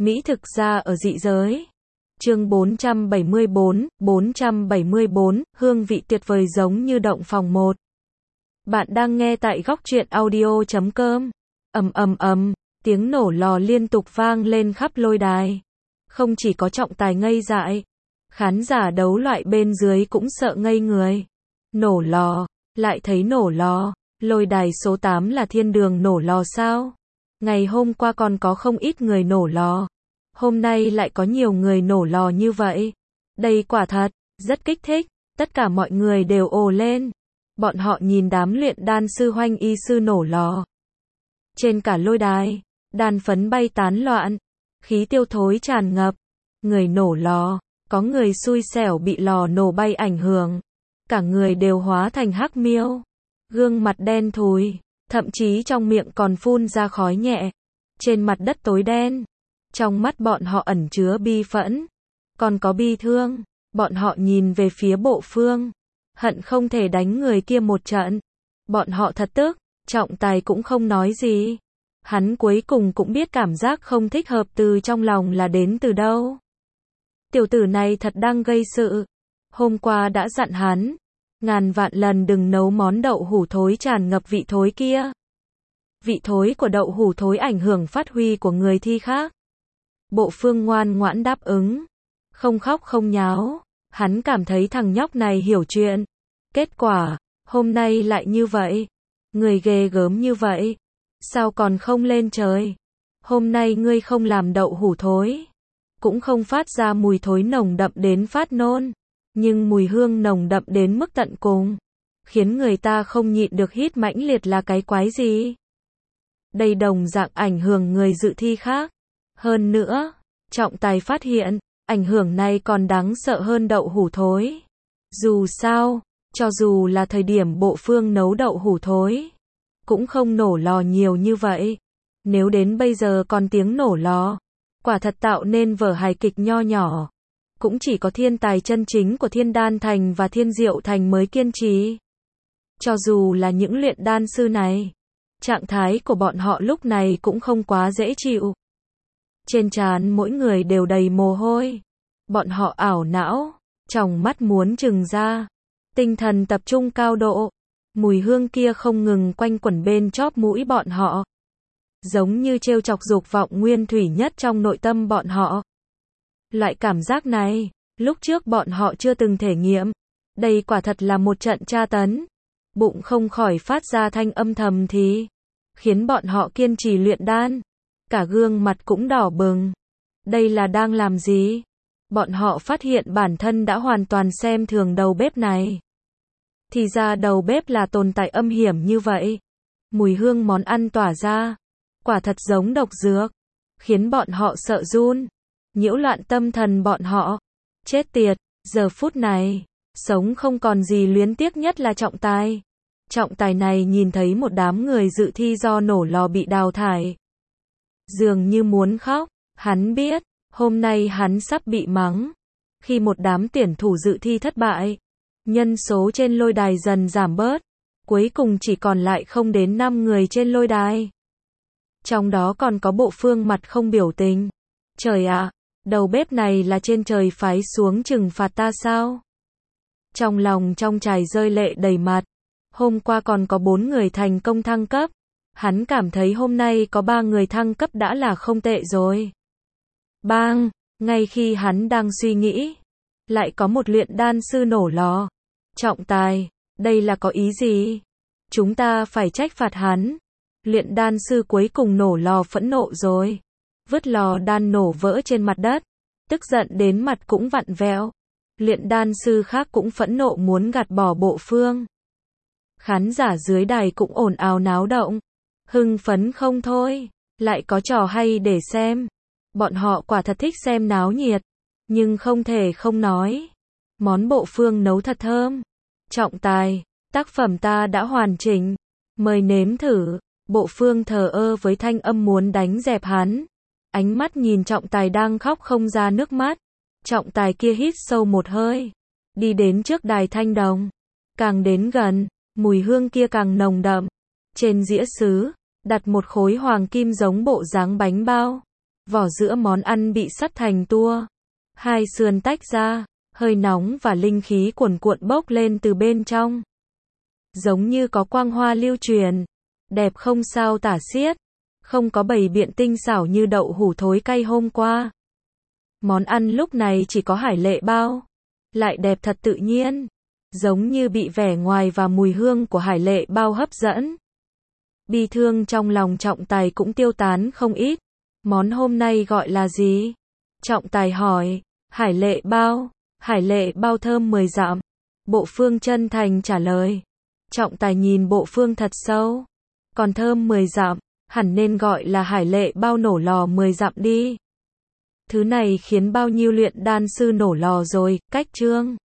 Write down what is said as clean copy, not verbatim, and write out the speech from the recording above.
Mỹ thực ra ở dị giới. Chương 474, hương vị tuyệt vời giống như động phòng 1. Bạn đang nghe tại góc truyện audio.com. Tiếng nổ lò liên tục vang lên khắp lôi đài. Không chỉ có trọng tài ngây dại, khán giả đấu loại bên dưới cũng sợ ngây người. Nổ lò, lại thấy nổ lò, lôi đài số 8 là thiên đường nổ lò sao? Ngày hôm qua còn có không ít người nổ lò. Hôm nay lại có nhiều người nổ lò như vậy. Đây quả thật, rất kích thích, tất cả mọi người đều ồ lên. Bọn họ nhìn đám luyện đan sư Hoanh y sư nổ lò. Trên cả lôi đài, đan phấn bay tán loạn, khí tiêu thối tràn ngập. Người nổ lò, có người xui xẻo bị lò nổ bay ảnh hưởng. Cả người đều hóa thành hắc miêu. Gương mặt đen thùi, thậm chí trong miệng còn phun ra khói nhẹ. Trên mặt đất tối đen. Trong mắt bọn họ ẩn chứa bi phẫn, còn có bi thương. Bọn họ nhìn về phía Bộ Phương, hận không thể đánh người kia một trận. Bọn họ thật tức, trọng tài cũng không nói gì. Hắn cuối cùng cũng biết cảm giác không thích hợp từ trong lòng là đến từ đâu. Tiểu tử này thật đang gây sự. Hôm qua đã dặn hắn, ngàn vạn lần đừng nấu món đậu hủ thối tràn ngập vị thối kia. Vị thối của đậu hủ thối ảnh hưởng phát huy của người thi khác. Bộ Phương ngoan ngoãn đáp ứng, không khóc không nháo. Hắn cảm thấy thằng nhóc này hiểu chuyện. Kết quả, hôm nay lại như vậy. Người ghê gớm như vậy, sao còn không lên trời? Hôm nay ngươi không làm đậu hủ thối, cũng không phát ra mùi thối nồng đậm đến phát nôn, nhưng mùi hương nồng đậm đến mức tận cùng, khiến người ta không nhịn được hít mãnh liệt là cái quái gì? Đây đồng dạng ảnh hưởng người dự thi khác. Hơn nữa, trọng tài phát hiện, ảnh hưởng này còn đáng sợ hơn đậu hủ thối. Dù sao, cho dù là thời điểm Bộ Phương nấu đậu hủ thối, cũng không nổ lò nhiều như vậy. Nếu đến bây giờ còn tiếng nổ lò, quả thật tạo nên vở hài kịch nho nhỏ. Cũng chỉ có thiên tài chân chính của Thiên Đan Thành và Thiên Diệu Thành mới kiên trì. Cho dù là những luyện đan sư này, trạng thái của bọn họ lúc này cũng không quá dễ chịu. Trên trán mỗi người đều đầy mồ hôi. Bọn họ ảo não, tròng mắt muốn trừng ra. Tinh thần tập trung cao độ. Mùi hương kia không ngừng quanh quẩn bên chóp mũi bọn họ. Giống như trêu chọc dục vọng nguyên thủy nhất trong nội tâm bọn họ. Loại cảm giác này, lúc trước bọn họ chưa từng thể nghiệm. Đây quả thật là một trận tra tấn. Bụng không khỏi phát ra thanh âm thầm thì, khiến bọn họ kiên trì luyện đan. Cả gương mặt cũng đỏ bừng. Đây là đang làm gì? Bọn họ phát hiện bản thân đã hoàn toàn xem thường đầu bếp này. Thì ra đầu bếp là tồn tại âm hiểm như vậy. Mùi hương món ăn tỏa ra, quả thật giống độc dược, khiến bọn họ sợ run, nhiễu loạn tâm thần bọn họ. Chết tiệt, giờ phút này, sống không còn gì luyến tiếc nhất là trọng tài. Trọng tài này nhìn thấy một đám người dự thi do nổ lò bị đào thải. Dường như muốn khóc, hắn biết, hôm nay hắn sắp bị mắng. Khi một đám tuyển thủ dự thi thất bại, nhân số trên lôi đài dần giảm bớt, cuối cùng chỉ còn lại không đến 5 người trên lôi đài. Trong đó còn có Bộ Phương mặt không biểu tình. Trời ạ, đầu bếp này là trên trời phái xuống trừng phạt ta sao? Trong lòng trong trài rơi lệ đầy mặt. Hôm qua còn có 4 người thành công thăng cấp. Hắn cảm thấy hôm nay có 3 người thăng cấp đã là không tệ rồi. Bang, ngay khi hắn đang suy nghĩ, lại có một luyện đan sư nổ lò. Trọng tài, đây là có ý gì? Chúng ta phải trách phạt hắn. Luyện đan sư cuối cùng nổ lò phẫn nộ rồi. Vứt lò đan nổ vỡ trên mặt đất. Tức giận đến mặt cũng vặn vẹo. Luyện đan sư khác cũng phẫn nộ muốn gạt bỏ Bộ Phương. Khán giả dưới đài cũng ồn ào náo động. Hưng phấn không thôi. Lại có trò hay để xem. Bọn họ quả thật thích xem náo nhiệt. Nhưng không thể không nói. Món Bộ Phương nấu thật thơm. Trọng tài, tác phẩm ta đã hoàn chỉnh. Mời nếm thử. Bộ Phương thờ ơ với thanh âm muốn đánh dẹp hắn. Ánh mắt nhìn trọng tài đang khóc không ra nước mắt. Trọng tài kia hít sâu một hơi. Đi đến trước đài thanh đồng. Càng đến gần, mùi hương kia càng nồng đậm. Trên dĩa sứ, đặt một khối hoàng kim giống bộ dáng bánh bao. Vỏ giữa món ăn bị sắt thành tua. Hai sườn tách ra, hơi nóng và linh khí cuồn cuộn bốc lên từ bên trong. Giống như có quang hoa lưu truyền. Đẹp không sao tả xiết. Không có bày biện tinh xảo như đậu hũ thối cay hôm qua. Món ăn lúc này chỉ có hải lệ bao. Lại đẹp thật tự nhiên. Giống như bị vẻ ngoài và mùi hương của hải lệ bao hấp dẫn. Bi thương trong lòng Trọng Tài cũng tiêu tán không ít. Món hôm nay gọi là gì? Trọng Tài hỏi. Hải lệ bao thơm 10 dặm. Bộ Phương chân thành trả lời. Trọng Tài nhìn Bộ Phương thật sâu. Còn thơm 10 dặm, hẳn nên gọi là hải lệ bao nổ lò 10 dặm đi. Thứ này khiến bao nhiêu luyện đan sư nổ lò rồi, cách chương.